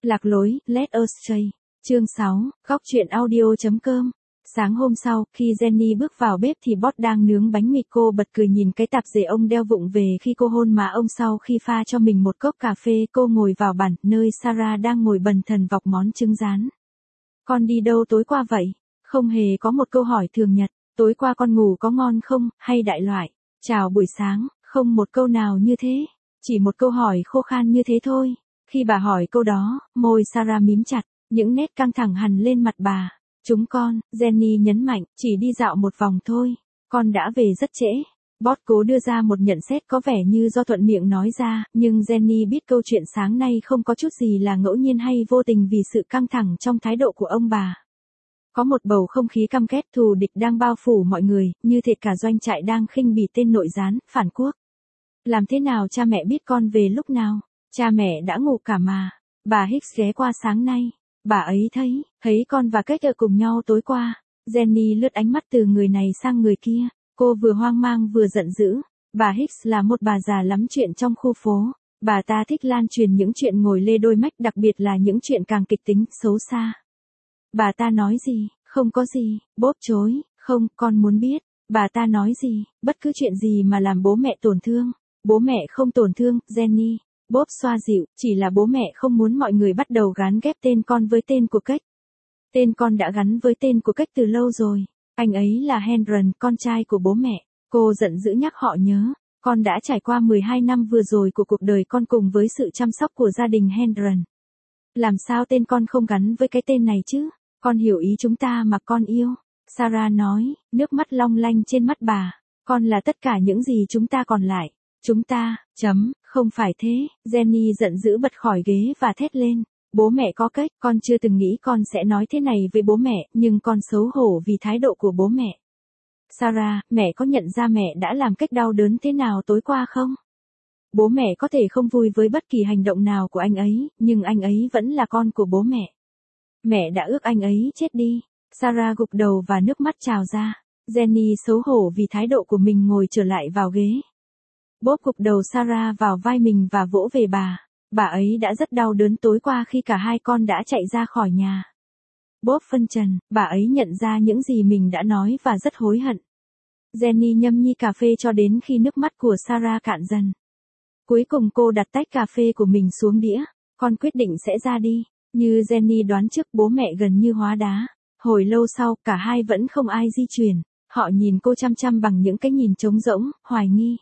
Lạc lối, let us stray. Chương 6, góc truyện audio.com. Sáng hôm sau, khi Jenny bước vào bếp thì Boss đang nướng bánh mì. Cô bật cười nhìn cái tạp dề ông đeo vụng về khi cô hôn má ông sau khi pha cho mình một cốc cà phê. Cô ngồi vào bàn, nơi Sarah đang ngồi bần thần vọc món trứng rán. Con đi đâu tối qua vậy? Không hề có một câu hỏi thường nhật. Tối qua con ngủ có ngon không, hay đại loại. Chào buổi sáng, không một câu nào như thế. Chỉ một câu hỏi khô khan như thế thôi. Khi bà hỏi câu đó, môi Sarah mím chặt, những nét căng thẳng hằn lên mặt bà. Chúng con, Jenny nhấn mạnh, chỉ đi dạo một vòng thôi. Con đã về rất trễ. Boss cố đưa ra một nhận xét có vẻ như do thuận miệng nói ra, nhưng Jenny biết câu chuyện sáng nay không có chút gì là ngẫu nhiên hay vô tình vì sự căng thẳng trong thái độ của ông bà. Có một bầu không khí căm ghét thù địch đang bao phủ mọi người, như thể cả doanh trại đang khinh bỉ tên nội gián, phản quốc. Làm thế nào cha mẹ biết con về lúc nào? Cha mẹ đã ngủ cả mà. Bà Hicks ghé qua sáng nay. Bà ấy thấy con và Kate ở cùng nhau tối qua. Jenny lướt ánh mắt từ người này sang người kia. Cô vừa hoang mang vừa giận dữ. Bà Hicks là một bà già lắm chuyện trong khu phố. Bà ta thích lan truyền những chuyện ngồi lê đôi mách, đặc biệt là những chuyện càng kịch tính, xấu xa. Bà ta nói gì? Không có gì. Bob chối. Không, con muốn biết. Bà ta nói gì? Bất cứ chuyện gì mà làm bố mẹ tổn thương. Bố mẹ không tổn thương, Jenny. Bob xoa dịu, chỉ là bố mẹ không muốn mọi người bắt đầu gán ghép tên con với tên của Kate. Tên con đã gắn với tên của Kate từ lâu rồi. Anh ấy là Henry, con trai của bố mẹ. Cô giận dữ nhắc họ nhớ. Con đã trải qua 12 năm vừa rồi của cuộc đời con cùng với sự chăm sóc của gia đình Henry. Làm sao tên con không gắn với cái tên này chứ? Con hiểu ý chúng ta mà con yêu. Sarah nói, nước mắt long lanh trên mắt bà. Con là tất cả những gì chúng ta còn lại. Chúng ta, không phải thế. Jenny giận dữ bật khỏi ghế và thét lên. Bố mẹ có cách, con chưa từng nghĩ con sẽ nói thế này với bố mẹ, nhưng con xấu hổ vì thái độ của bố mẹ. Sarah, mẹ có nhận ra mẹ đã làm cách đau đớn thế nào tối qua không? Bố mẹ có thể không vui với bất kỳ hành động nào của anh ấy, nhưng anh ấy vẫn là con của bố mẹ. Mẹ đã ước anh ấy chết đi. Sarah gục đầu và nước mắt trào ra. Jenny xấu hổ vì thái độ của mình ngồi trở lại vào ghế. Bob gục đầu Sarah vào vai mình và vỗ về bà. Bà ấy đã rất đau đớn tối qua khi cả hai con đã chạy ra khỏi nhà. Bob phân trần, bà ấy nhận ra những gì mình đã nói và rất hối hận. Jenny nhâm nhi cà phê cho đến khi nước mắt của Sarah cạn dần. Cuối cùng cô đặt tách cà phê của mình xuống đĩa. Con quyết định sẽ ra đi. Như Jenny đoán trước, bố mẹ gần như hóa đá. Hồi lâu sau, cả hai vẫn không ai di chuyển. Họ nhìn cô chăm chăm bằng những cái nhìn trống rỗng, hoài nghi.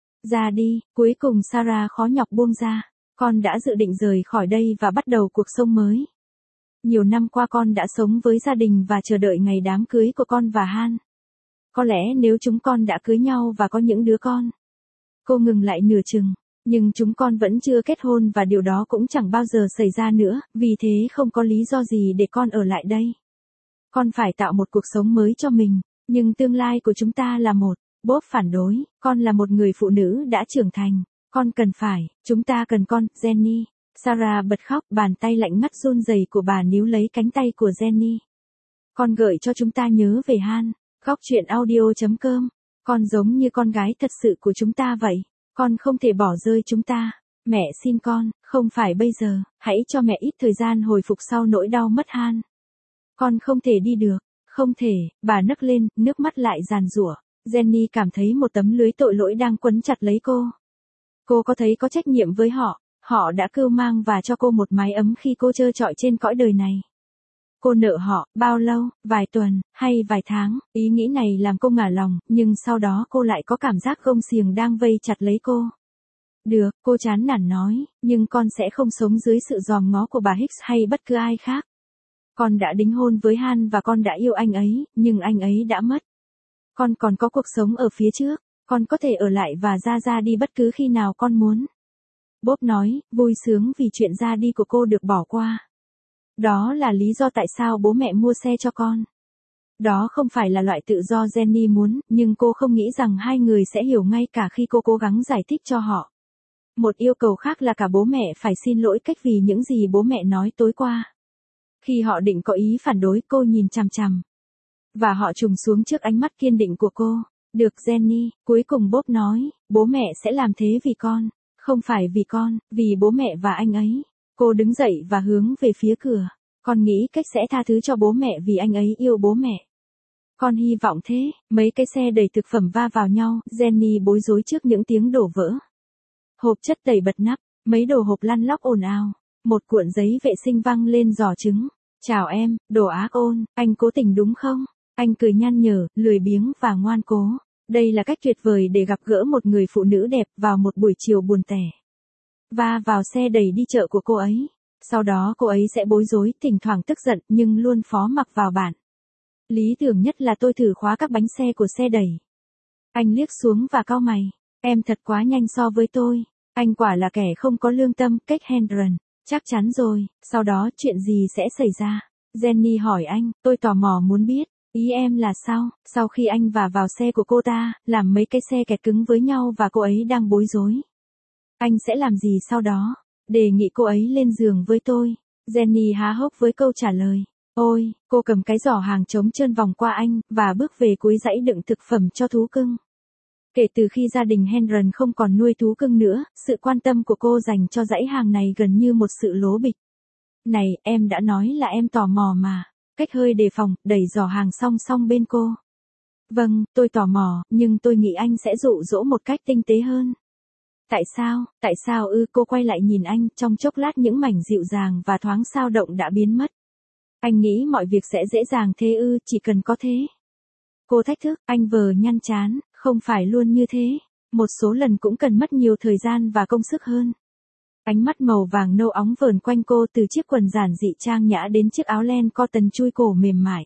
Ra đi, cuối cùng Sarah khó nhọc buông ra. Con đã dự định rời khỏi đây và bắt đầu cuộc sống mới. Nhiều năm qua con đã sống với gia đình và chờ đợi ngày đám cưới của con và Han. Có lẽ nếu chúng con đã cưới nhau và có những đứa con. Cô ngừng lại nửa chừng. Nhưng chúng con vẫn chưa kết hôn và điều đó cũng chẳng bao giờ xảy ra nữa, vì thế không có lý do gì để con ở lại đây. Con phải tạo một cuộc sống mới cho mình, nhưng tương lai của chúng ta là một. Bob phản đối, con là một người phụ nữ đã trưởng thành. Con cần phải, chúng ta cần con, Jenny. Sarah bật khóc, bàn tay lạnh ngắt run rẩy của bà níu lấy cánh tay của Jenny. Con gợi cho chúng ta nhớ về Han. Góc truyện audio.com. Con giống như con gái thật sự của chúng ta vậy. Con không thể bỏ rơi chúng ta. Mẹ xin con, không phải bây giờ, hãy cho mẹ ít thời gian hồi phục sau nỗi đau mất Han. Con không thể đi được, không thể, bà nấc lên, nước mắt lại giàn giụa. Jenny cảm thấy một tấm lưới tội lỗi đang quấn chặt lấy cô. Cô có thấy có trách nhiệm với họ, họ đã cưu mang và cho cô một mái ấm khi cô trơ trọi trên cõi đời này. Cô nợ họ, bao lâu, vài tuần, hay vài tháng, ý nghĩ này làm cô ngả lòng, nhưng sau đó cô lại có cảm giác gông xiềng đang vây chặt lấy cô. Được, cô chán nản nói, nhưng con sẽ không sống dưới sự dòm ngó của bà Hicks hay bất cứ ai khác. Con đã đính hôn với Han và con đã yêu anh ấy, nhưng anh ấy đã mất. Con còn có cuộc sống ở phía trước, con có thể ở lại và ra đi bất cứ khi nào con muốn. Bob nói, vui sướng vì chuyện ra đi của cô được bỏ qua. Đó là lý do tại sao bố mẹ mua xe cho con. Đó không phải là loại tự do Jenny muốn, nhưng cô không nghĩ rằng hai người sẽ hiểu ngay cả khi cô cố gắng giải thích cho họ. Một yêu cầu khác là cả bố mẹ phải xin lỗi Kate vì những gì bố mẹ nói tối qua. Khi họ định có ý phản đối, cô nhìn chằm chằm. Và họ trùng xuống trước ánh mắt kiên định của cô. Được Jenny, cuối cùng Bob nói, bố mẹ sẽ làm thế vì con. Không phải vì con, vì bố mẹ và anh ấy. Cô đứng dậy và hướng về phía cửa. Con nghĩ cách sẽ tha thứ cho bố mẹ vì anh ấy yêu bố mẹ. Con hy vọng thế. Mấy cái xe đầy thực phẩm va vào nhau, Jenny bối rối trước những tiếng đổ vỡ. Hộp chất đầy bật nắp, mấy đồ hộp lăn lóc ồn ào. Một cuộn giấy vệ sinh văng lên giỏ trứng. Chào em, đồ ác ôn, anh cố tình đúng không? Anh cười nhăn nhở, lười biếng và ngoan cố. Đây là cách tuyệt vời để gặp gỡ một người phụ nữ đẹp vào một buổi chiều buồn tẻ. Va vào xe đẩy đi chợ của cô ấy. Sau đó cô ấy sẽ bối rối, thỉnh thoảng tức giận nhưng luôn phó mặc vào bản. Lý tưởng nhất là tôi thử khóa các bánh xe của xe đẩy. Anh liếc xuống và cau mày. Em thật quá nhanh so với tôi. Anh quả là kẻ không có lương tâm, cách Hendron. Chắc chắn rồi, sau đó chuyện gì sẽ xảy ra? Jenny hỏi anh, tôi tò mò muốn biết. Ý em là sao? Sau khi anh vào xe của cô ta, làm mấy cái xe kẹt cứng với nhau và cô ấy đang bối rối. Anh sẽ làm gì sau đó? Đề nghị cô ấy lên giường với tôi. Jenny há hốc với câu trả lời. Ôi, cô cầm cái giỏ hàng trống trơn vòng qua anh, và bước về cuối dãy đựng thực phẩm cho thú cưng. Kể từ khi gia đình Henron không còn nuôi thú cưng nữa, sự quan tâm của cô dành cho dãy hàng này gần như một sự lố bịch. Này, em đã nói là em tò mò mà. Cách hơi đề phòng, đẩy giỏ hàng song song bên cô. Vâng, tôi tò mò, nhưng tôi nghĩ anh sẽ dụ dỗ một cách tinh tế hơn. Tại sao cô quay lại nhìn anh, trong chốc lát những mảnh dịu dàng và thoáng xao động đã biến mất. Anh nghĩ mọi việc sẽ dễ dàng thế chỉ cần có thế. Cô thách thức, anh vờ nhăn chán, không phải luôn như thế. Một số lần cũng cần mất nhiều thời gian và công sức hơn. Ánh mắt màu vàng nâu óng vờn quanh cô từ chiếc quần giản dị trang nhã đến chiếc áo len cotton chui cổ mềm mại.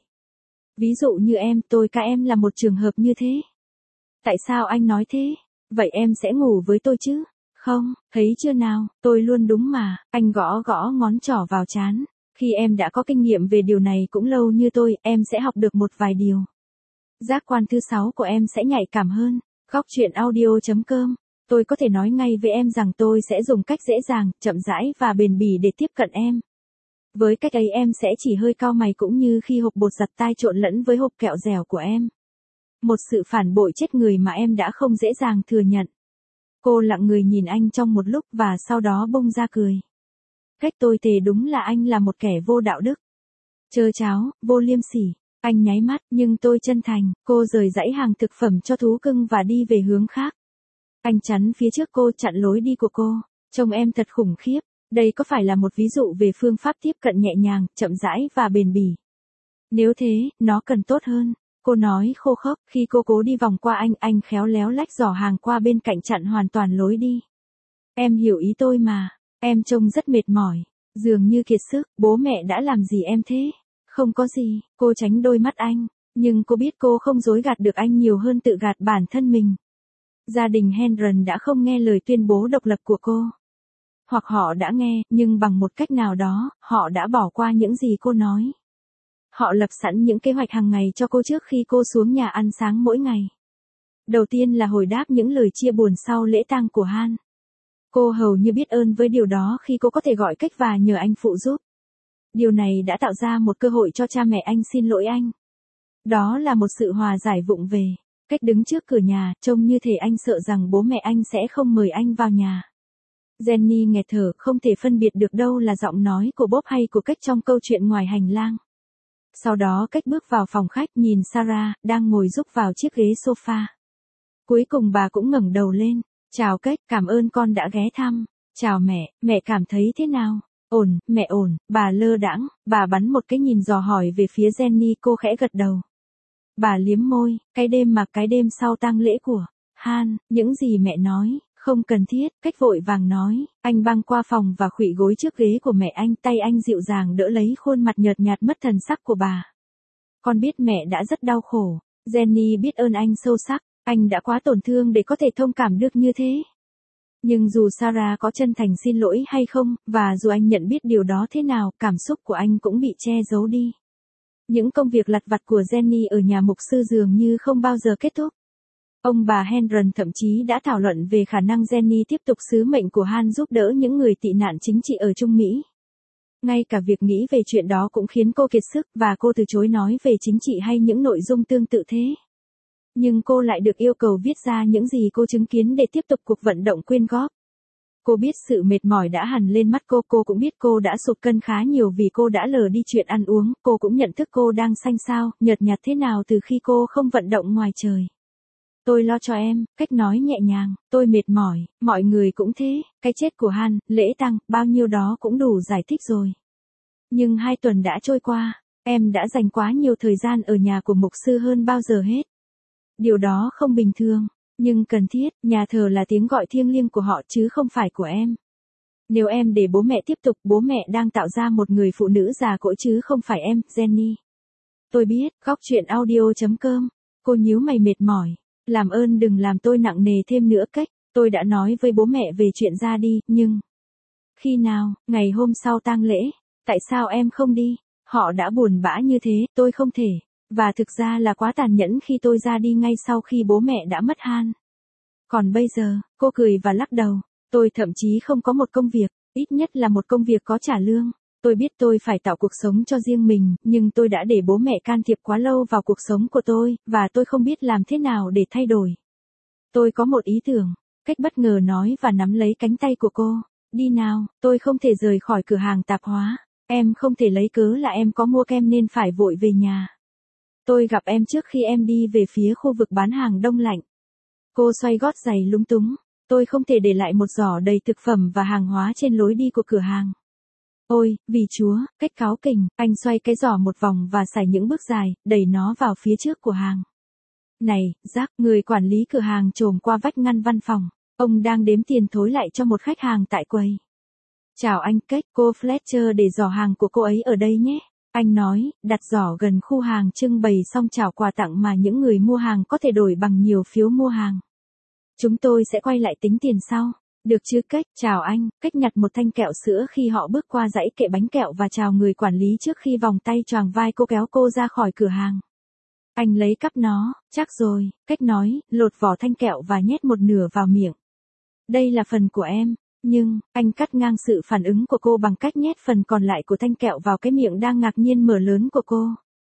Ví dụ như em là một trường hợp như thế. Tại sao anh nói thế? Vậy em sẽ ngủ với tôi chứ? Không, thấy chưa nào, tôi luôn đúng mà. Anh gõ ngón trỏ vào trán. Khi em đã có kinh nghiệm về điều này cũng lâu như tôi, em sẽ học được một vài điều. Giác quan thứ 6 của em sẽ nhạy cảm hơn. Góc truyện audio.com. Tôi có thể nói ngay với em rằng tôi sẽ dùng cách dễ dàng, chậm rãi và bền bỉ để tiếp cận em. Với cách ấy em sẽ chỉ hơi cau mày cũng như khi hộp bột giặt tay trộn lẫn với hộp kẹo dẻo của em. Một sự phản bội chết người mà em đã không dễ dàng thừa nhận. Cô lặng người nhìn anh trong một lúc và sau đó bông ra cười. Cách tôi thề đúng là anh là một kẻ vô đạo đức. Trơ tráo, vô liêm sỉ. Anh nháy mắt, nhưng tôi chân thành. Cô rời dãy hàng thực phẩm cho thú cưng và đi về hướng khác. Anh chắn phía trước cô, chặn lối đi của cô. Trông em thật khủng khiếp. Đây có phải là một ví dụ về phương pháp tiếp cận nhẹ nhàng, chậm rãi và bền bỉ? Nếu thế, nó cần tốt hơn. Cô nói khô khốc, khi cô cố đi vòng qua anh khéo léo lách giỏ hàng qua bên cạnh chặn hoàn toàn lối đi. Em hiểu ý tôi mà. Em trông rất mệt mỏi. Dường như kiệt sức, bố mẹ đã làm gì em thế? Không có gì, cô tránh đôi mắt anh. Nhưng cô biết cô không dối gạt được anh nhiều hơn tự gạt bản thân mình. Gia đình Henron đã không nghe lời tuyên bố độc lập của cô. Hoặc họ đã nghe, nhưng bằng một cách nào đó, họ đã bỏ qua những gì cô nói. Họ lập sẵn những kế hoạch hàng ngày cho cô trước khi cô xuống nhà ăn sáng mỗi ngày. Đầu tiên là hồi đáp những lời chia buồn sau lễ tang của Han. Cô hầu như biết ơn với điều đó khi cô có thể gọi cách và nhờ anh phụ giúp. Điều này đã tạo ra một cơ hội cho cha mẹ anh xin lỗi anh. Đó là một sự hòa giải vụng về. Cách đứng trước cửa nhà, trông như thể anh sợ rằng bố mẹ anh sẽ không mời anh vào nhà. Jenny nghẹt thở, không thể phân biệt được đâu là giọng nói của Bob hay của cách trong câu chuyện ngoài hành lang. Sau đó cách bước vào phòng khách nhìn Sarah, đang ngồi rúc vào chiếc ghế sofa. Cuối cùng bà cũng ngẩng đầu lên. Chào cách, cảm ơn con đã ghé thăm. Chào mẹ cảm thấy thế nào? Ổn, mẹ ổn, bà lơ đãng, bà bắn một cái nhìn dò hỏi về phía Jenny, cô khẽ gật đầu. Bà liếm môi, cái đêm sau tang lễ của Han, những gì mẹ nói, không cần thiết, cách vội vàng nói, anh băng qua phòng và khuỵu gối trước ghế của mẹ anh, tay anh dịu dàng đỡ lấy khuôn mặt nhợt nhạt mất thần sắc của bà. Con biết mẹ đã rất đau khổ, Jenny biết ơn anh sâu sắc, anh đã quá tổn thương để có thể thông cảm được như thế. Nhưng dù Sarah có chân thành xin lỗi hay không, và dù anh nhận biết điều đó thế nào, cảm xúc của anh cũng bị che giấu đi. Những công việc lặt vặt của Jenny ở nhà mục sư dường như không bao giờ kết thúc. Ông bà Henron thậm chí đã thảo luận về khả năng Jenny tiếp tục sứ mệnh của Han giúp đỡ những người tị nạn chính trị ở Trung Mỹ. Ngay cả việc nghĩ về chuyện đó cũng khiến cô kiệt sức và cô từ chối nói về chính trị hay những nội dung tương tự thế. Nhưng cô lại được yêu cầu viết ra những gì cô chứng kiến để tiếp tục cuộc vận động quyên góp. Cô biết sự mệt mỏi đã hằn lên mắt cô cũng biết cô đã sụt cân khá nhiều vì cô đã lờ đi chuyện ăn uống, cô cũng nhận thức cô đang xanh xao, nhợt nhạt thế nào từ khi cô không vận động ngoài trời. Tôi lo cho em, cách nói nhẹ nhàng, tôi mệt mỏi, mọi người cũng thế, cái chết của Han, lễ tang, bao nhiêu đó cũng đủ giải thích rồi. Nhưng 2 tuần đã trôi qua, em đã dành quá nhiều thời gian ở nhà của mục sư hơn bao giờ hết. Điều đó không bình thường, nhưng cần thiết, nhà thờ là tiếng gọi thiêng liêng của họ chứ không phải của em. Nếu em để bố mẹ tiếp tục, bố mẹ đang tạo ra một người phụ nữ già cỗi chứ không phải em, Jenny. Tôi biết, góc chuyện audio.com. Cô nhíu mày mệt mỏi. Làm ơn đừng làm tôi nặng nề thêm nữa cách. Tôi đã nói với bố mẹ về chuyện ra đi, nhưng... Khi nào, ngày hôm sau tang lễ, tại sao em không đi? Họ đã buồn bã như thế, tôi không thể. Và thực ra là quá tàn nhẫn khi tôi ra đi ngay sau khi bố mẹ đã mất Han. Còn bây giờ, cô cười và lắc đầu. Tôi thậm chí không có một công việc, ít nhất là một công việc có trả lương. Tôi biết tôi phải tạo cuộc sống cho riêng mình, nhưng tôi đã để bố mẹ can thiệp quá lâu vào cuộc sống của tôi, và tôi không biết làm thế nào để thay đổi. Tôi có một ý tưởng, cách bất ngờ nói và nắm lấy cánh tay của cô. Đi nào, tôi không thể rời khỏi cửa hàng tạp hóa. Em không thể lấy cớ là em có mua kem nên phải vội về nhà. Tôi gặp em trước khi em đi về phía khu vực bán hàng đông lạnh. Cô xoay gót giày lúng túng. Tôi không thể để lại một giỏ đầy thực phẩm và hàng hóa trên lối đi của cửa hàng. Ôi, vì Chúa, cách cáu kỉnh, anh xoay cái giỏ một vòng và sải những bước dài, đẩy nó vào phía trước của hàng. Này, Jack, người quản lý cửa hàng trồm qua vách ngăn văn phòng. Ông đang đếm tiền thối lại cho một khách hàng tại quầy. Chào anh Cách, cô Fletcher để giỏ hàng của cô ấy ở đây nhé. Anh nói, đặt giỏ gần khu hàng trưng bày xong chào quà tặng mà những người mua hàng có thể đổi bằng nhiều phiếu mua hàng. Chúng tôi sẽ quay lại tính tiền sau. Được chứ Cách, chào anh. Cách nhặt một thanh kẹo sữa khi họ bước qua dãy kệ bánh kẹo và chào người quản lý trước khi vòng tay choàng vai cô kéo cô ra khỏi cửa hàng. Anh lấy cắp nó, chắc rồi, Cách nói, lột vỏ thanh kẹo và nhét một nửa vào miệng. Đây là phần của em. Nhưng, anh cắt ngang sự phản ứng của cô bằng cách nhét phần còn lại của thanh kẹo vào cái miệng đang ngạc nhiên mở lớn của cô.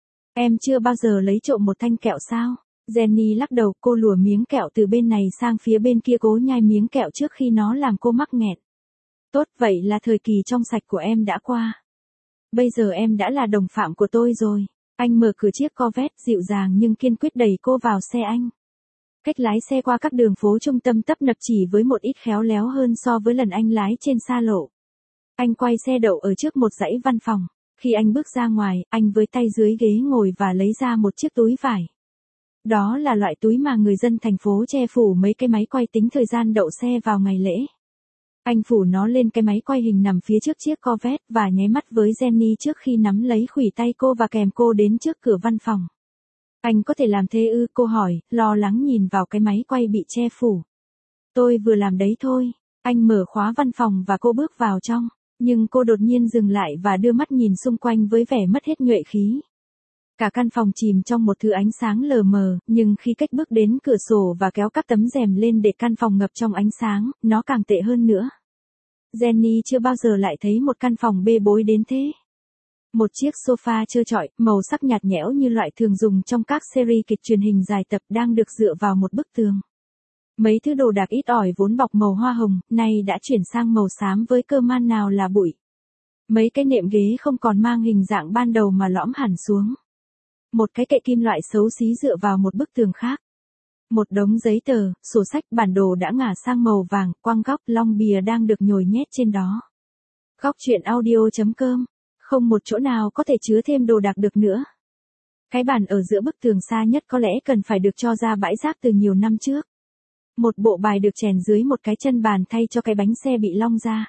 Em chưa bao giờ lấy trộm một thanh kẹo sao? Jenny lắc đầu, cô lùa miếng kẹo từ bên này sang phía bên kia cố nhai miếng kẹo trước khi nó làm cô mắc nghẹn. Tốt, vậy là thời kỳ trong sạch của em đã qua. Bây giờ em đã là đồng phạm của tôi rồi. Anh mở cửa chiếc Corvette dịu dàng nhưng kiên quyết đẩy cô vào xe anh. Cách lái xe qua các đường phố trung tâm tấp nập chỉ với một ít khéo léo hơn so với lần anh lái trên xa lộ. Anh quay xe đậu ở trước một dãy văn phòng. Khi anh bước ra ngoài, anh với tay dưới ghế ngồi và lấy ra một chiếc túi vải. Đó là loại túi mà người dân thành phố che phủ mấy cái máy quay tính thời gian đậu xe vào ngày lễ. Anh phủ nó lên cái máy quay hình nằm phía trước chiếc Corvette và nháy mắt với Jenny trước khi nắm lấy khuỷu tay cô và kèm cô đến trước cửa văn phòng. Anh có thể làm thế ư? Cô hỏi, lo lắng nhìn vào cái máy quay bị che phủ. Tôi vừa làm đấy thôi. Anh mở khóa văn phòng và cô bước vào trong. Nhưng cô đột nhiên dừng lại và đưa mắt nhìn xung quanh với vẻ mất hết nhuệ khí. Cả căn phòng chìm trong một thứ ánh sáng lờ mờ, nhưng khi Cách bước đến cửa sổ và kéo các tấm rèm lên để căn phòng ngập trong ánh sáng, nó càng tệ hơn nữa. Jenny chưa bao giờ lại thấy một căn phòng bê bối đến thế. Một chiếc sofa trơ trọi, màu sắc nhạt nhẽo như loại thường dùng trong các series kịch truyền hình dài tập đang được dựa vào một bức tường. Mấy thứ đồ đạc ít ỏi vốn bọc màu hoa hồng, nay đã chuyển sang màu xám với cơ man nào là bụi. Mấy cái nệm ghế không còn mang hình dạng ban đầu mà lõm hẳn xuống. Một cái kệ kim loại xấu xí dựa vào một bức tường khác. Một đống giấy tờ, sổ sách, bản đồ đã ngả sang màu vàng, quang góc, long bìa đang được nhồi nhét trên đó. Góc chuyện audio.com. Không một chỗ nào có thể chứa thêm đồ đạc được nữa. Cái bàn ở giữa bức tường xa nhất có lẽ cần phải được cho ra bãi rác từ nhiều năm trước. Một bộ bài được chèn dưới một cái chân bàn thay cho cái bánh xe bị long ra.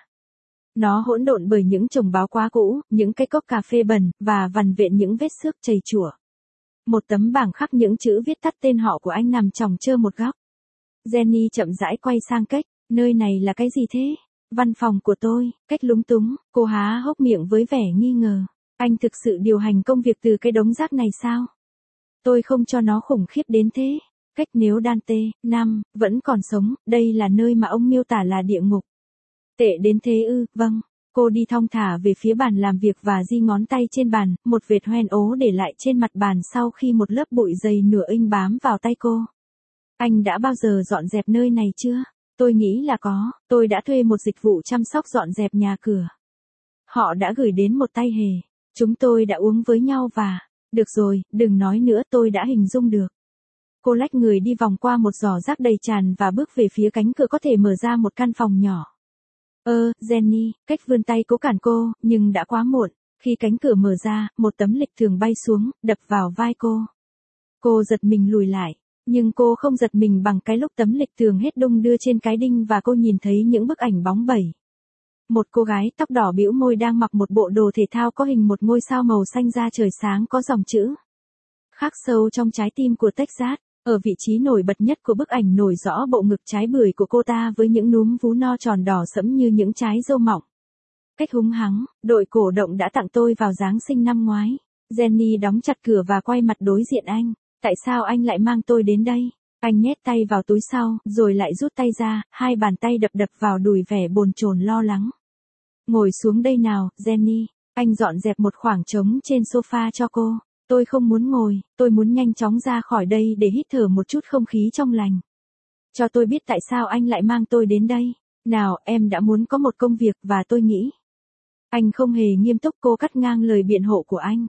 Nó hỗn độn bởi những chồng báo quá cũ, những cái cốc cà phê bẩn, và vằn vện những vết xước chầy chùa. Một tấm bảng khắc những chữ viết tắt tên họ của anh nằm chồng chơ một góc. Jenny chậm rãi quay sang Cách, nơi này là cái gì thế? Văn phòng của tôi. Cách lúng túng, cô há hốc miệng với vẻ nghi ngờ. Anh thực sự điều hành công việc từ cái đống rác này sao? Tôi không cho nó khủng khiếp đến thế. Cách, nếu Dante, Nam, vẫn còn sống, đây là nơi mà ông miêu tả là địa ngục. Tệ đến thế ư? Vâng. Cô đi thong thả về phía bàn làm việc và di ngón tay trên bàn, một vệt hoen ố để lại trên mặt bàn sau khi một lớp bụi dày nửa inch bám vào tay cô. Anh đã bao giờ dọn dẹp nơi này chưa? Tôi nghĩ là có, tôi đã thuê một dịch vụ chăm sóc dọn dẹp nhà cửa. Họ đã gửi đến một tay hề. Chúng tôi đã uống với nhau và... Được rồi, đừng nói nữa, tôi đã hình dung được. Cô lách người đi vòng qua một giỏ rác đầy tràn và bước về phía cánh cửa có thể mở ra một căn phòng nhỏ. Jenny, cách vươn tay cố cản cô, nhưng đã quá muộn. Khi cánh cửa mở ra, một tấm lịch thường bay xuống, đập vào vai cô. Cô giật mình lùi lại, nhưng cô không giật mình bằng cái lúc tấm lịch thường hết đung đưa trên cái đinh và cô nhìn thấy những bức ảnh bóng bẩy. Một cô gái tóc đỏ bĩu môi đang mặc một bộ đồ thể thao có hình một ngôi sao màu xanh da trời sáng có dòng chữ khắc sâu trong trái tim của Texas. Ở vị trí nổi bật nhất của bức ảnh nổi rõ bộ ngực trái bưởi của cô ta với những núm vú no tròn đỏ sẫm như những trái dâu mọng. Cách húng hắng, đội cổ động đã tặng tôi vào Giáng sinh năm ngoái. Jenny đóng chặt cửa và quay mặt đối diện anh. Tại sao anh lại mang tôi đến đây? Anh nhét tay vào túi sau, rồi lại rút tay ra, hai bàn tay đập đập vào đùi vẻ bồn chồn lo lắng. Ngồi xuống đây nào, Jenny. Anh dọn dẹp một khoảng trống trên sofa cho cô. Tôi không muốn ngồi, tôi muốn nhanh chóng ra khỏi đây để hít thở một chút không khí trong lành. Cho tôi biết tại sao anh lại mang tôi đến đây. Nào, em đã muốn có một công việc và tôi nghĩ. Anh không hề nghiêm túc, cô cắt ngang lời biện hộ của anh.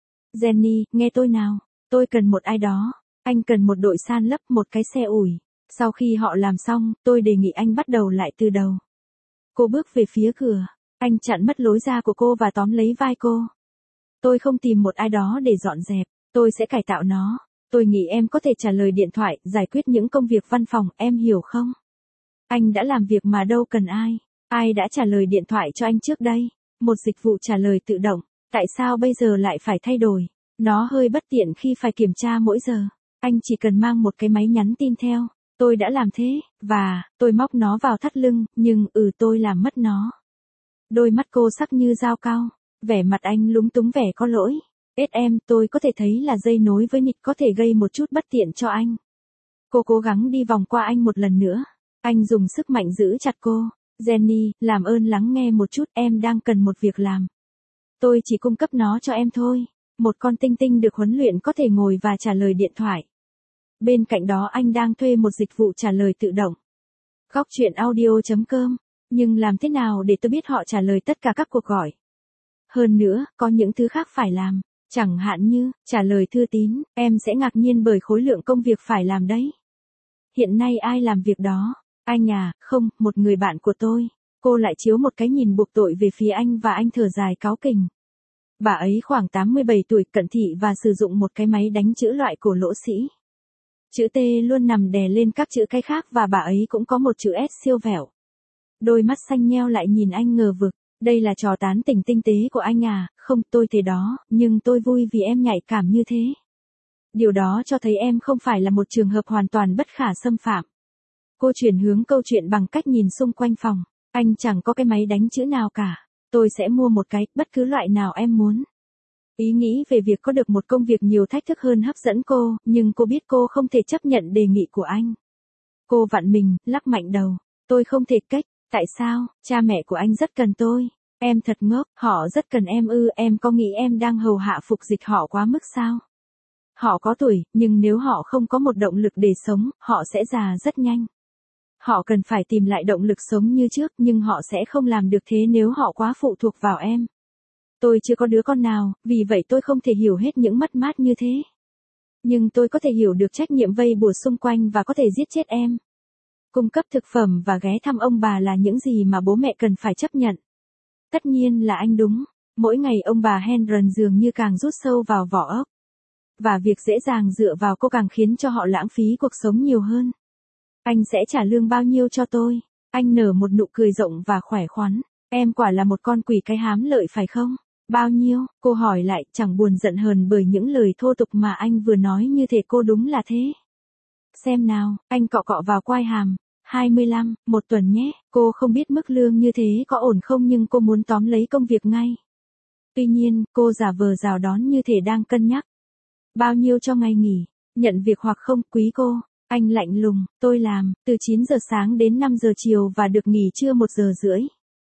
Jenny, nghe tôi nào. Tôi cần một ai đó. Anh cần một đội san lấp, một cái xe ủi. Sau khi họ làm xong, tôi đề nghị anh bắt đầu lại từ đầu. Cô bước về phía cửa. Anh chặn mất lối ra của cô và tóm lấy vai cô. Tôi không tìm một ai đó để dọn dẹp, tôi sẽ cải tạo nó. Tôi nghĩ em có thể trả lời điện thoại, giải quyết những công việc văn phòng, em hiểu không? Anh đã làm việc mà đâu cần ai. Ai đã trả lời điện thoại cho anh trước đây? Một dịch vụ trả lời tự động. Tại sao bây giờ lại phải thay đổi? Nó hơi bất tiện khi phải kiểm tra mỗi giờ. Anh chỉ cần mang một cái máy nhắn tin theo. Tôi đã làm thế, và tôi móc nó vào thắt lưng, nhưng tôi làm mất nó. Đôi mắt cô sắc như dao cao. Vẻ mặt anh lúng túng vẻ có lỗi. Em, tôi có thể thấy là dây nối với nịt có thể gây một chút bất tiện cho anh. Cô cố gắng đi vòng qua anh một lần nữa. Anh dùng sức mạnh giữ chặt cô. Jenny, làm ơn lắng nghe một chút, em đang cần một việc làm. Tôi chỉ cung cấp nó cho em thôi. Một con tinh tinh được huấn luyện có thể ngồi và trả lời điện thoại. Bên cạnh đó anh đang thuê một dịch vụ trả lời tự động. Góc chuyện audio.com. Nhưng làm thế nào để tôi biết họ trả lời tất cả các cuộc gọi? Hơn nữa, có những thứ khác phải làm. Chẳng hạn như, trả lời thư tín, em sẽ ngạc nhiên bởi khối lượng công việc phải làm đấy. Hiện nay ai làm việc đó? Anh à, không, một người bạn của tôi. Cô lại chiếu một cái nhìn buộc tội về phía anh và anh thở dài cáu kỉnh. Bà ấy khoảng 87 tuổi, cận thị và sử dụng một cái máy đánh chữ loại cổ lỗ sĩ. Chữ T luôn nằm đè lên các chữ cái khác và bà ấy cũng có một chữ S siêu vẹo. Đôi mắt xanh nheo lại nhìn anh ngờ vực. Đây là trò tán tỉnh tinh tế của anh à, không, tôi thế đó, nhưng tôi vui vì em nhạy cảm như thế. Điều đó cho thấy em không phải là một trường hợp hoàn toàn bất khả xâm phạm. Cô chuyển hướng câu chuyện bằng cách nhìn xung quanh phòng. Anh chẳng có cái máy đánh chữ nào cả. Tôi sẽ mua một cái, bất cứ loại nào em muốn. Ý nghĩ về việc có được một công việc nhiều thách thức hơn hấp dẫn cô, nhưng cô biết cô không thể chấp nhận đề nghị của anh. Cô vặn mình, lắc mạnh đầu. Tôi không thể cách. Tại sao? Cha mẹ của anh rất cần tôi. Em thật ngốc, họ rất cần em em có nghĩ em đang hầu hạ phục dịch họ quá mức sao? Họ có tuổi, nhưng nếu họ không có một động lực để sống, họ sẽ già rất nhanh. Họ cần phải tìm lại động lực sống như trước, nhưng họ sẽ không làm được thế nếu họ quá phụ thuộc vào em. Tôi chưa có đứa con nào, vì vậy tôi không thể hiểu hết những mất mát như thế. Nhưng tôi có thể hiểu được trách nhiệm vây bùa xung quanh và có thể giết chết em. Cung cấp thực phẩm và ghé thăm ông bà là những gì mà bố mẹ cần phải chấp nhận. Tất nhiên là anh đúng. Mỗi ngày ông bà Henry dường như càng rút sâu vào vỏ ốc. Và việc dễ dàng dựa vào cô càng khiến cho họ lãng phí cuộc sống nhiều hơn. Anh sẽ trả lương bao nhiêu cho tôi? Anh nở một nụ cười rộng và khỏe khoắn. Em quả là một con quỷ cái hám lợi phải không? Bao nhiêu? Cô hỏi lại, chẳng buồn giận hờn bởi những lời thô tục mà anh vừa nói, như thể cô đúng là thế. Xem nào, anh cọ cọ vào quai hàm. 25, một tuần nhé. Cô không biết mức lương như thế có ổn không, nhưng cô muốn tóm lấy công việc ngay. Tuy nhiên, cô giả vờ rào đón như thể đang cân nhắc. Bao nhiêu cho ngày nghỉ? Nhận việc hoặc không, quý cô? Anh lạnh lùng, tôi làm, từ 9 giờ sáng đến 5 giờ chiều và được nghỉ trưa 1 giờ rưỡi.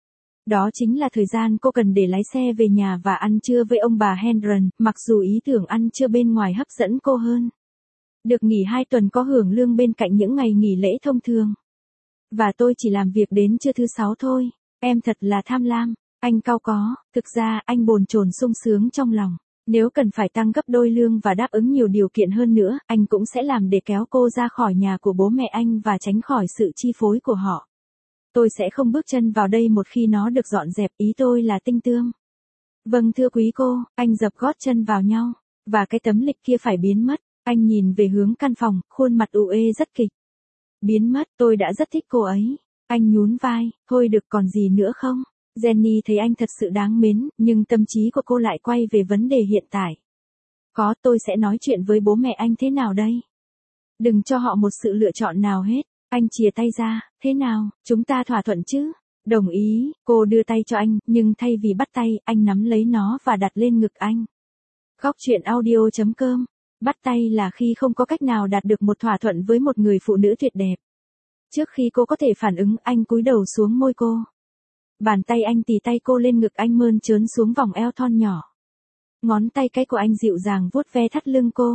Đó chính là thời gian cô cần để lái xe về nhà và ăn trưa với ông bà Henry, mặc dù ý tưởng ăn trưa bên ngoài hấp dẫn cô hơn. Được nghỉ 2 tuần có hưởng lương bên cạnh những ngày nghỉ lễ thông thường. Và tôi chỉ làm việc đến trưa thứ 6 thôi. Em thật là tham lam. Anh cau có, thực ra anh bồn chồn sung sướng trong lòng. Nếu cần phải tăng gấp đôi lương và đáp ứng nhiều điều kiện hơn nữa, anh cũng sẽ làm để kéo cô ra khỏi nhà của bố mẹ anh và tránh khỏi sự chi phối của họ. Tôi sẽ không bước chân vào đây một khi nó được dọn dẹp, ý tôi là tinh tương. Vâng thưa quý cô, anh dập gót chân vào nhau. Và cái tấm lịch kia phải biến mất. Anh nhìn về hướng căn phòng, khuôn mặt uể rất kịch. Biến mất, tôi đã rất thích cô ấy. Anh nhún vai, thôi được còn gì nữa không? Jenny thấy anh thật sự đáng mến, nhưng tâm trí của cô lại quay về vấn đề hiện tại. Có, tôi sẽ nói chuyện với bố mẹ anh thế nào đây? Đừng cho họ một sự lựa chọn nào hết. Anh chìa tay ra, thế nào, chúng ta thỏa thuận chứ? Đồng ý, cô đưa tay cho anh, nhưng thay vì bắt tay, anh nắm lấy nó và đặt lên ngực anh. Góc chuyện audio.com. Bắt tay là khi không có cách nào đạt được một thỏa thuận với một người phụ nữ tuyệt đẹp. Trước khi cô có thể phản ứng, anh cúi đầu xuống môi cô. Bàn tay anh tì tay cô lên ngực anh mơn trớn xuống vòng eo thon nhỏ. Ngón tay cái của anh dịu dàng vuốt ve thắt lưng cô.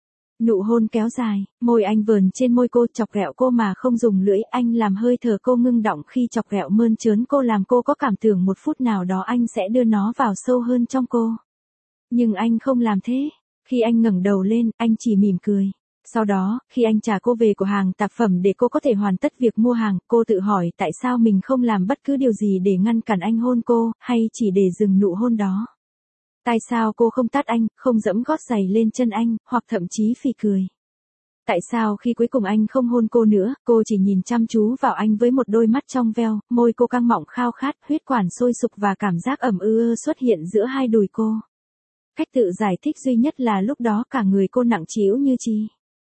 Nụ hôn kéo dài, môi anh vờn trên môi cô, chọc ghẹo cô mà không dùng lưỡi, anh làm hơi thở cô ngưng đọng khi chọc ghẹo mơn trớn cô, làm cô có cảm tưởng một phút nào đó anh sẽ đưa nó vào sâu hơn trong cô. Nhưng anh không làm thế. Khi anh ngẩng đầu lên, anh chỉ mỉm cười. Sau đó, khi anh trả cô về cửa hàng tạp phẩm để cô có thể hoàn tất việc mua hàng, cô tự hỏi tại sao mình không làm bất cứ điều gì để ngăn cản anh hôn cô, hay chỉ để dừng nụ hôn đó. Tại sao cô không tát anh, không giẫm gót giày lên chân anh, hoặc thậm chí phì cười. Tại sao khi cuối cùng anh không hôn cô nữa, cô chỉ nhìn chăm chú vào anh với một đôi mắt trong veo, môi cô căng mọng khao khát, huyết quản sôi sục và cảm giác ẩm ư xuất hiện giữa hai đùi cô. Cách tự giải thích duy nhất là lúc đó cả người cô nặng trĩu như chi.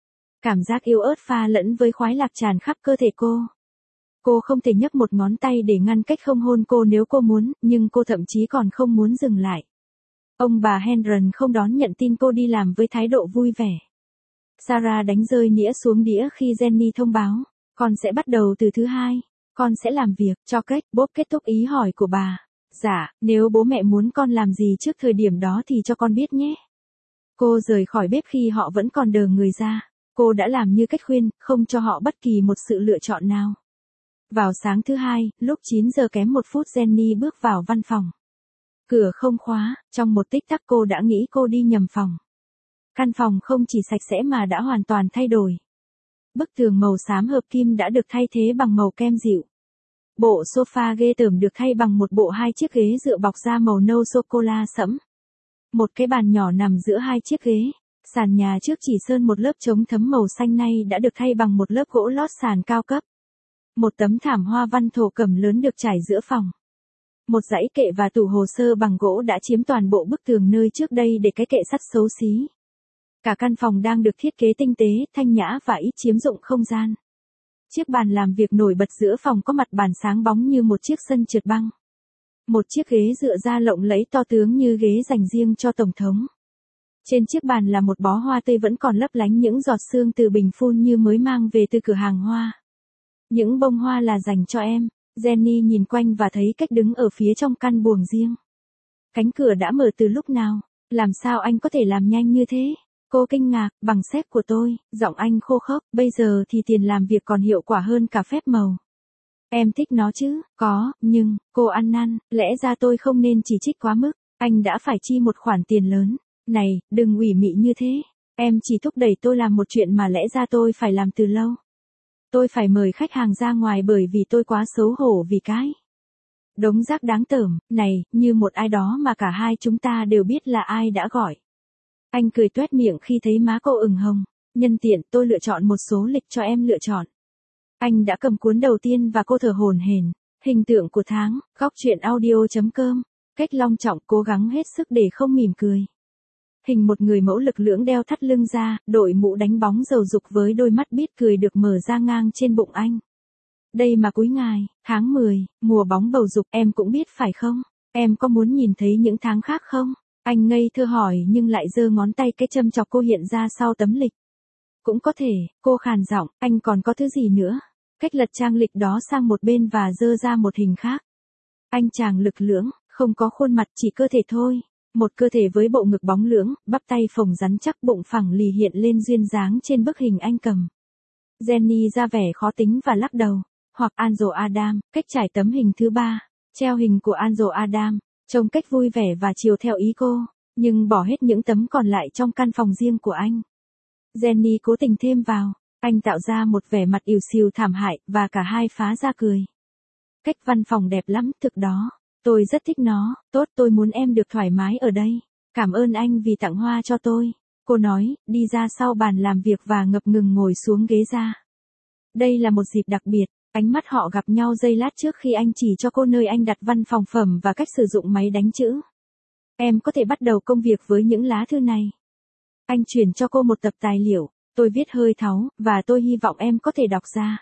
Cảm giác yếu ớt pha lẫn với khoái lạc tràn khắp cơ thể cô. Cô không thể nhấc một ngón tay để ngăn cách không hôn cô nếu cô muốn, nhưng cô thậm chí còn không muốn dừng lại. Ông bà Henron không đón nhận tin cô đi làm với thái độ vui vẻ. Sarah đánh rơi nĩa xuống đĩa khi Jenny thông báo, con sẽ bắt đầu từ thứ Hai, con sẽ làm việc cho Craig. Bob kết thúc ý hỏi của bà. Dạ, nếu bố mẹ muốn con làm gì trước thời điểm đó thì cho con biết nhé. Cô rời khỏi bếp khi họ vẫn còn đờ người ra. Cô đã làm như cách khuyên, không cho họ bất kỳ một sự lựa chọn nào. Vào sáng thứ Hai, lúc 9 giờ kém 1 phút Jenny bước vào văn phòng. Cửa không khóa, trong một tích tắc cô đã nghĩ cô đi nhầm phòng. Căn phòng không chỉ sạch sẽ mà đã hoàn toàn thay đổi. Bức tường màu xám hợp kim đã được thay thế bằng màu kem dịu. Bộ sofa ghê tởm được thay bằng một bộ 2 chiếc ghế dựa bọc da màu nâu sô-cô-la sẫm. Một cái bàn nhỏ nằm giữa 2 chiếc ghế. Sàn nhà trước chỉ sơn một lớp chống thấm màu xanh nay đã được thay bằng một lớp gỗ lót sàn cao cấp. Một tấm thảm hoa văn thổ cẩm lớn được trải giữa phòng. Một dãy kệ và tủ hồ sơ bằng gỗ đã chiếm toàn bộ bức tường nơi trước đây để cái kệ sắt xấu xí. Cả căn phòng đang được thiết kế tinh tế, thanh nhã và ít chiếm dụng không gian. Chiếc bàn làm việc nổi bật giữa phòng có mặt bàn sáng bóng như một chiếc sân trượt băng. Một chiếc ghế dựa da lộng lẫy to tướng như ghế dành riêng cho tổng thống. Trên chiếc bàn là một bó hoa tươi vẫn còn lấp lánh những giọt sương từ bình phun như mới mang về từ cửa hàng hoa. Những bông hoa là dành cho em. Jenny nhìn quanh và thấy cách đứng ở phía trong căn buồng riêng. Cánh cửa đã mở từ lúc nào? Làm sao anh có thể làm nhanh như thế? Cô kinh ngạc, bằng sếp của tôi, giọng anh khô khốc, bây giờ thì tiền làm việc còn hiệu quả hơn cả phép màu. Em thích nó chứ? Có, nhưng, cô ăn năn, lẽ ra tôi không nên chỉ trích quá mức, anh đã phải chi một khoản tiền lớn. Này, đừng ủy mị như thế, em chỉ thúc đẩy tôi làm một chuyện mà lẽ ra tôi phải làm từ lâu. Tôi phải mời khách hàng ra ngoài bởi vì tôi quá xấu hổ vì cái đống rác đáng tởm, này, như một ai đó mà cả hai chúng ta đều biết là ai đã gọi. Anh cười toét miệng khi thấy má cô ửng hồng. Nhân tiện tôi lựa chọn một số lịch cho em lựa chọn. Anh đã cầm cuốn đầu tiên và cô thở hổn hển. Hình tượng của tháng, góc chuyện audio.com. Cách long trọng cố gắng hết sức để không mỉm cười. Hình một người mẫu lực lưỡng đeo thắt lưng ra, đội mũ đánh bóng dầu dục với đôi mắt biết cười được mở ra ngang trên bụng anh. Đây mà cuối ngày, tháng 10, mùa bóng bầu dục, em cũng biết phải không? Em có muốn nhìn thấy những tháng khác không? Anh ngây thơ hỏi nhưng lại giơ ngón tay cái châm chọc cô hiện ra sau tấm lịch. Cũng có thể, cô khàn giọng, anh còn có thứ gì nữa? Cách lật trang lịch đó sang một bên và giơ ra một hình khác. Anh chàng lực lưỡng, không có khuôn mặt chỉ cơ thể thôi. Một cơ thể với bộ ngực bóng lưỡng, bắp tay phồng rắn chắc, bụng phẳng lì hiện lên duyên dáng trên bức hình anh cầm. Jenny ra vẻ khó tính và lắc đầu. hoặc Angel Adam, cách trải tấm hình thứ 3, treo hình của Angel Adam, trông cách vui vẻ và chiều theo ý cô, nhưng bỏ hết những tấm còn lại trong căn phòng riêng của anh. Jenny cố tình thêm vào, anh tạo ra một vẻ mặt ỉu xìu thảm hại, và cả hai phá ra cười. Cách văn phòng đẹp lắm, thực đó. Tôi rất thích nó, tốt, tôi muốn em được thoải mái ở đây. Cảm ơn anh vì tặng hoa cho tôi. Cô nói, đi ra sau bàn làm việc và ngập ngừng ngồi xuống ghế ra. Đây là một dịp đặc biệt, ánh mắt họ gặp nhau giây lát trước khi anh chỉ cho cô nơi anh đặt văn phòng phẩm và cách sử dụng máy đánh chữ. Em có thể bắt đầu công việc với những lá thư này. Anh chuyển cho cô một tập tài liệu, tôi viết hơi tháu, và tôi hy vọng em có thể đọc ra.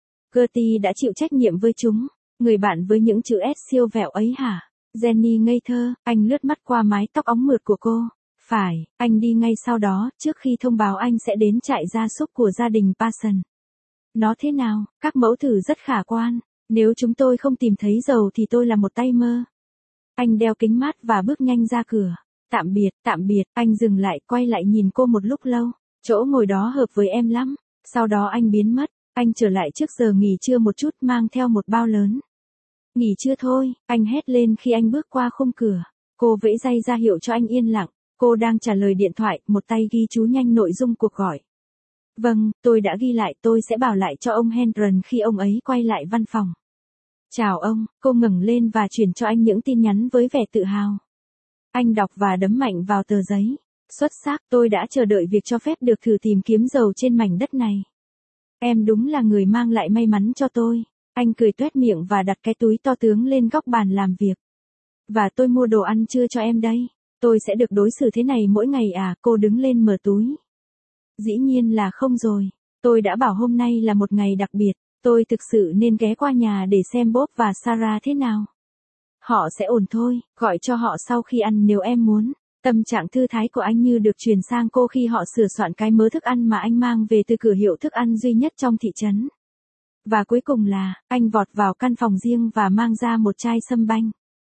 Gertie đã chịu trách nhiệm với chúng. Người bạn với những chữ S siêu vẹo ấy hả? Jenny ngây thơ, anh lướt mắt qua mái tóc óng mượt của cô. Phải, anh đi ngay sau đó, trước khi thông báo anh sẽ đến trại gia súc của gia đình Parson. Nó thế nào? Các mẫu thử rất khả quan. Nếu chúng tôi không tìm thấy dầu thì tôi là một tay mơ. Anh đeo kính mát và bước nhanh ra cửa. Tạm biệt, anh dừng lại, quay lại nhìn cô một lúc lâu. Chỗ ngồi đó hợp với em lắm. Sau đó anh biến mất. Anh trở lại trước giờ nghỉ trưa một chút, mang theo một bao lớn. Nghỉ trưa thôi, anh hét lên khi anh bước qua khung cửa. Cô vẫy tay ra hiệu cho anh yên lặng. Cô đang trả lời điện thoại, một tay ghi chú nhanh nội dung cuộc gọi. Vâng, tôi đã ghi lại, tôi sẽ bảo lại cho ông Hendron khi ông ấy quay lại văn phòng. Chào ông, cô ngẩng lên và chuyển cho anh những tin nhắn với vẻ tự hào. Anh đọc và đấm mạnh vào tờ giấy. Xuất sắc, tôi đã chờ đợi việc cho phép được thử tìm kiếm dầu trên mảnh đất này. Em đúng là người mang lại may mắn cho tôi. Anh cười tuét miệng và đặt cái túi to tướng lên góc bàn làm việc. Và tôi mua đồ ăn trưa cho em đây. Tôi sẽ được đối xử thế này mỗi ngày à? Cô đứng lên mở túi. Dĩ nhiên là không rồi. Tôi đã bảo hôm nay là một ngày đặc biệt. Tôi thực sự nên ghé qua nhà để xem Bob và Sarah thế nào. Họ sẽ ổn thôi, gọi cho họ sau khi ăn nếu em muốn. Tâm trạng thư thái của anh như được truyền sang cô khi họ sửa soạn cái mớ thức ăn mà anh mang về từ cửa hiệu thức ăn duy nhất trong thị trấn. Và cuối cùng là, anh vọt vào căn phòng riêng và mang ra một chai sâm banh.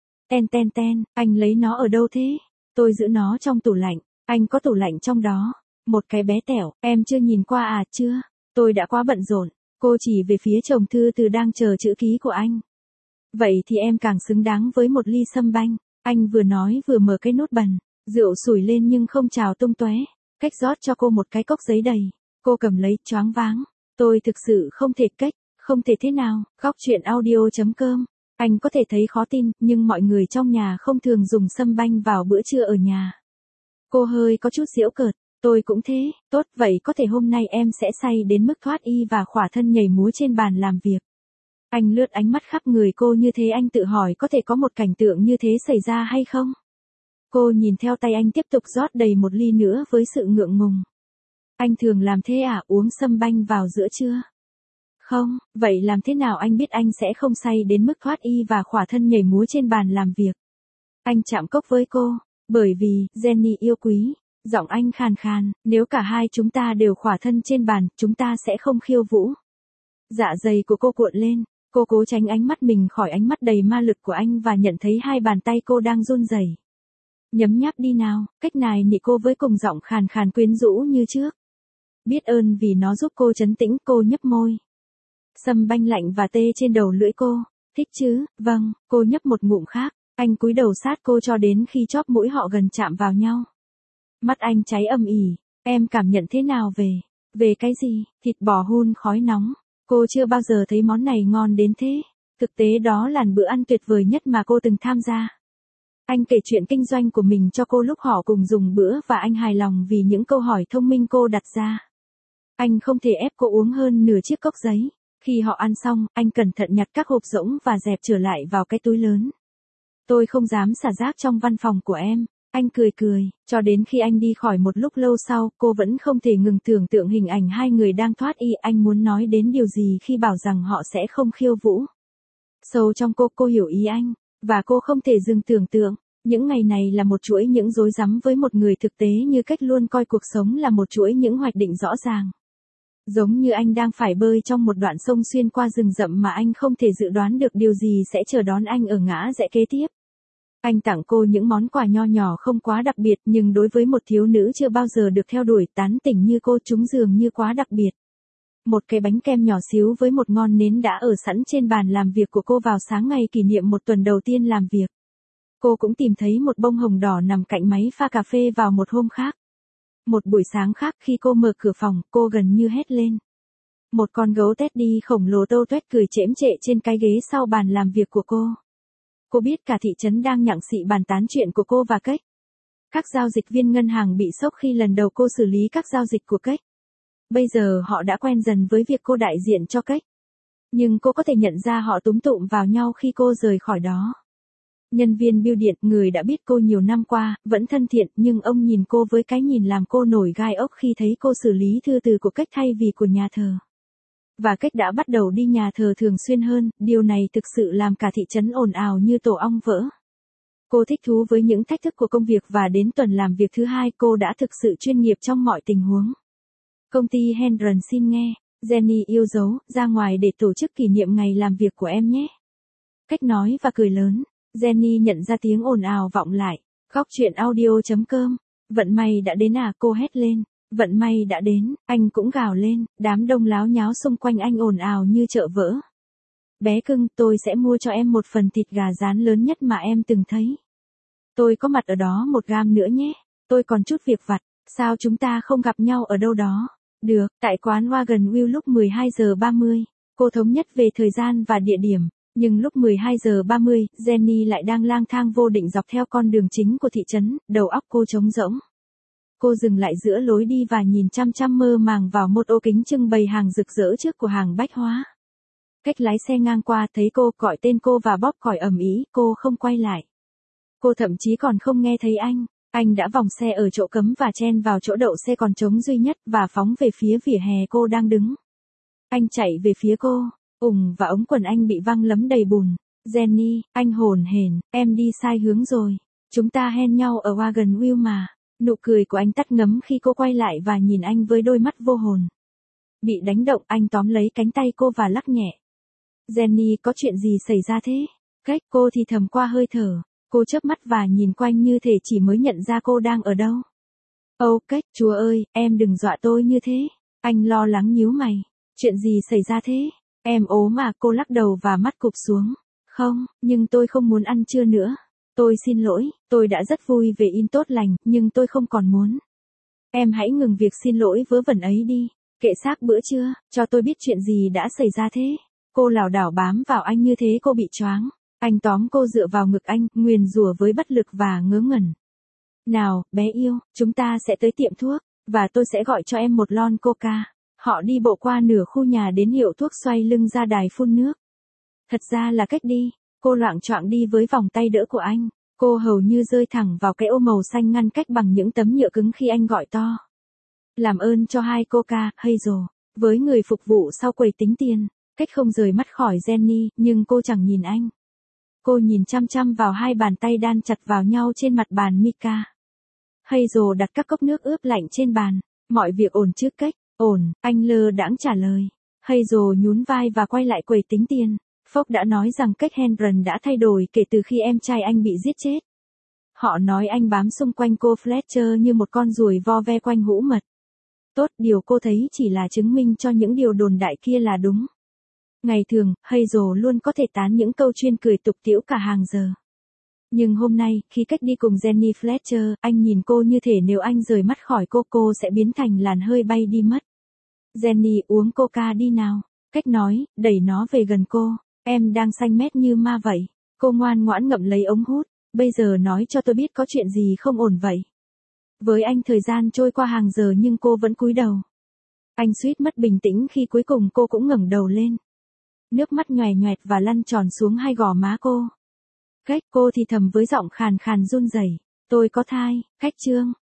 Anh lấy nó ở đâu thế? Tôi giữ nó trong tủ lạnh. Anh có tủ lạnh trong đó. Một cái bé tẻo, em chưa nhìn qua à? Chưa. Tôi đã quá bận rộn. Cô chỉ về phía chồng thư từ đang chờ chữ ký của anh. Vậy thì em càng xứng đáng với một ly sâm banh. Anh vừa nói vừa mở cái nút bần. Rượu sủi lên nhưng không trào tung tóe. Cách rót cho cô một cái cốc giấy đầy. Cô cầm lấy, choáng váng. Tôi thực sự không thể cách. Không thể thế nào. Góc chuyện audio.com. Anh có thể thấy khó tin, nhưng mọi người trong nhà không thường dùng sâm banh vào bữa trưa ở nhà. Cô hơi có chút giễu cợt. Tôi cũng thế. Tốt, vậy có thể hôm nay em sẽ say đến mức thoát y và khỏa thân nhảy múa trên bàn làm việc. Anh lướt ánh mắt khắp người cô như thế, anh tự hỏi có thể có một cảnh tượng như thế xảy ra hay không? Cô nhìn theo tay anh tiếp tục rót đầy một ly nữa với sự ngượng ngùng. Anh thường làm thế à, uống sâm banh vào giữa trưa? Không, vậy làm thế nào anh biết anh sẽ không say đến mức thoát y và khỏa thân nhảy múa trên bàn làm việc? Anh chạm cốc với cô, bởi vì, Jenny yêu quý, giọng anh khàn khàn, nếu cả hai chúng ta đều khỏa thân trên bàn, chúng ta sẽ không khiêu vũ. Dạ dày của cô cuộn lên, cô cố tránh ánh mắt mình khỏi ánh mắt đầy ma lực của anh và nhận thấy hai bàn tay cô đang run rẩy. Nhấm nháp đi nào, cách này nị cô với cùng giọng khàn khàn quyến rũ như trước. Biết ơn vì nó giúp cô trấn tĩnh, cô nhấp môi. Sâm banh lạnh và tê trên đầu lưỡi cô. Thích chứ? Vâng, cô nhấp một ngụm khác. Anh cúi đầu sát cô cho đến khi chóp mũi họ gần chạm vào nhau. Mắt anh cháy âm ỉ. Em cảm nhận thế nào về cái gì? Thịt bò hun khói nóng. Cô chưa bao giờ thấy món này ngon đến thế. Thực tế đó là bữa ăn tuyệt vời nhất mà cô từng tham gia. Anh kể chuyện kinh doanh của mình cho cô lúc họ cùng dùng bữa và anh hài lòng vì những câu hỏi thông minh cô đặt ra. Anh không thể ép cô uống hơn nửa chiếc cốc giấy. Khi họ ăn xong, anh cẩn thận nhặt các hộp rỗng và dẹp trở lại vào cái túi lớn. Tôi không dám xả rác trong văn phòng của em. Anh cười, cho đến khi anh đi khỏi một lúc lâu sau, cô vẫn không thể ngừng tưởng tượng hình ảnh hai người đang thoát y. Anh muốn nói đến điều gì khi bảo rằng họ sẽ không khiêu vũ. Sâu trong cô hiểu ý anh, và cô không thể dừng tưởng tượng. Những ngày này là một chuỗi những rối rắm với một người thực tế như cách luôn coi cuộc sống là một chuỗi những hoạch định rõ ràng. Giống như anh đang phải bơi trong một đoạn sông xuyên qua rừng rậm mà anh không thể dự đoán được điều gì sẽ chờ đón anh ở ngã rẽ kế tiếp. Anh tặng cô những món quà nho nhỏ không quá đặc biệt, nhưng đối với một thiếu nữ chưa bao giờ được theo đuổi tán tỉnh như cô, chúng dường như quá đặc biệt. Một cái bánh kem nhỏ xíu với một ngọn nến đã ở sẵn trên bàn làm việc của cô vào sáng ngày kỷ niệm một tuần đầu tiên làm việc. Cô cũng tìm thấy một bông hồng đỏ nằm cạnh máy pha cà phê vào một hôm khác. Một buổi sáng khác khi cô mở cửa phòng, cô gần như hét lên. Một con gấu Teddy khổng lồ tô toét cười chễm chệ trên cái ghế sau bàn làm việc của cô. Cô biết cả thị trấn đang nhặng xị bàn tán chuyện của cô và Cách. Các giao dịch viên ngân hàng bị sốc khi lần đầu cô xử lý các giao dịch của Cách. Bây giờ họ đã quen dần với việc cô đại diện cho Cách. Nhưng cô có thể nhận ra họ túm tụm vào nhau khi cô rời khỏi đó. Nhân viên bưu điện, người đã biết cô nhiều năm qua, vẫn thân thiện, nhưng ông nhìn cô với cái nhìn làm cô nổi gai ốc khi thấy cô xử lý thư từ của Cách thay vì của nhà thờ. Và Cách đã bắt đầu đi nhà thờ thường xuyên hơn, điều này thực sự làm cả thị trấn ồn ào như tổ ong vỡ. Cô thích thú với những thách thức của công việc và đến tuần làm việc thứ 2 cô đã thực sự chuyên nghiệp trong mọi tình huống. Công ty Hendron xin nghe, Jenny yêu dấu, ra ngoài để tổ chức kỷ niệm ngày làm việc của em nhé. Cách nói và cười lớn, Jenny nhận ra tiếng ồn ào vọng lại, góc chuyện audio.com, vận may đã đến à, cô hét lên, vận may đã đến, anh cũng gào lên, đám đông láo nháo xung quanh anh ồn ào như chợ vỡ. Bé cưng, tôi sẽ mua cho em một phần thịt gà rán lớn nhất mà em từng thấy. Tôi có mặt ở đó 1 gam nữa nhé, tôi còn chút việc vặt, sao chúng ta không gặp nhau ở đâu đó? Được, tại quán Wagon Wheel lúc 12 giờ 30, cô thống nhất về thời gian và địa điểm, nhưng lúc 12 giờ 30, Jenny lại đang lang thang vô định dọc theo con đường chính của thị trấn, đầu óc cô trống rỗng. Cô dừng lại giữa lối đi và nhìn chăm chăm mơ màng vào một ô kính trưng bày hàng rực rỡ trước của hàng bách hóa. Cách lái xe ngang qua thấy cô, gọi tên cô và bóp còi ầm ĩ, cô không quay lại. Cô thậm chí còn không nghe thấy anh đã vòng xe ở chỗ cấm và chen vào chỗ đậu xe còn trống duy nhất và phóng về phía vỉa hè cô đang đứng. Anh chạy về phía cô, và ống quần anh bị văng lấm đầy bùn. Jenny, anh hồn hển, em đi sai hướng rồi. Chúng ta hẹn nhau ở Wagon Wheel mà. Nụ cười của anh tắt ngấm khi cô quay lại và nhìn anh với đôi mắt vô hồn. Bị đánh động, anh tóm lấy cánh tay cô và lắc nhẹ. Jenny, có chuyện gì xảy ra thế? Cách, cô thì thầm qua hơi thở. Cô chớp mắt và nhìn quanh như thể chỉ mới nhận ra cô đang ở đâu. Cách, Chúa ơi, em đừng dọa tôi như thế. Anh lo lắng nhíu mày. Chuyện gì xảy ra thế? Em ốm mà, cô lắc đầu và mắt cụp xuống. Không, nhưng tôi không muốn ăn trưa nữa. Tôi xin lỗi, tôi đã rất vui về in tốt lành, nhưng tôi không còn muốn. Em hãy ngừng việc xin lỗi vớ vẩn ấy đi. Kệ xác bữa trưa, cho tôi biết chuyện gì đã xảy ra thế. Cô lảo đảo bám vào anh như thế cô bị choáng. Anh tóm cô dựa vào ngực anh, nguyền rủa với bất lực và ngớ ngẩn. Nào, bé yêu, chúng ta sẽ tới tiệm thuốc, và tôi sẽ gọi cho em một lon coca. Họ đi bộ qua nửa khu nhà đến hiệu thuốc xoay lưng ra đài phun nước. Thật ra là Cách đi, cô loạng choạng đi với vòng tay đỡ của anh. Cô hầu như rơi thẳng vào cái ô màu xanh ngăn cách bằng những tấm nhựa cứng khi anh gọi to. Làm ơn cho 2 coca, Hazel. Với người phục vụ sau quầy tính tiền, Cách không rời mắt khỏi Jenny, nhưng cô chẳng nhìn anh. Cô nhìn chăm chăm vào 2 bàn tay đan chặt vào nhau trên mặt bàn mica. Hazel đặt các cốc nước ướp lạnh trên bàn. Mọi việc ổn chứ Cách? Ổn, anh lơ đãng trả lời. Hazel nhún vai và quay lại quầy tính tiền. Fox đã nói rằng Cách Hendron đã thay đổi kể từ khi em trai anh bị giết chết. Họ nói anh bám xung quanh cô Fletcher như một con ruồi vo ve quanh hũ mật. Tốt, điều cô thấy chỉ là chứng minh cho những điều đồn đại kia là đúng. Ngày thường, Hazel luôn có thể tán những câu chuyên cười tục tĩu cả hàng giờ. Nhưng hôm nay, khi Cách đi cùng Jenny Fletcher, anh nhìn cô như thể nếu anh rời mắt khỏi cô sẽ biến thành làn hơi bay đi mất. Jenny, uống coca đi nào. Cách nói, đẩy nó về gần cô. Em đang xanh mét như ma vậy. Cô ngoan ngoãn ngậm lấy ống hút. Bây giờ nói cho tôi biết có chuyện gì không ổn vậy. Với anh thời gian trôi qua hàng giờ nhưng cô vẫn cúi đầu. Anh suýt mất bình tĩnh khi cuối cùng cô cũng ngẩng đầu lên. Nước mắt nhòe nhoẹt và lăn tròn xuống 2 gò má cô. Cách, cô thì thầm với giọng khàn khàn run rẩy. Tôi có thai, Cách Trương.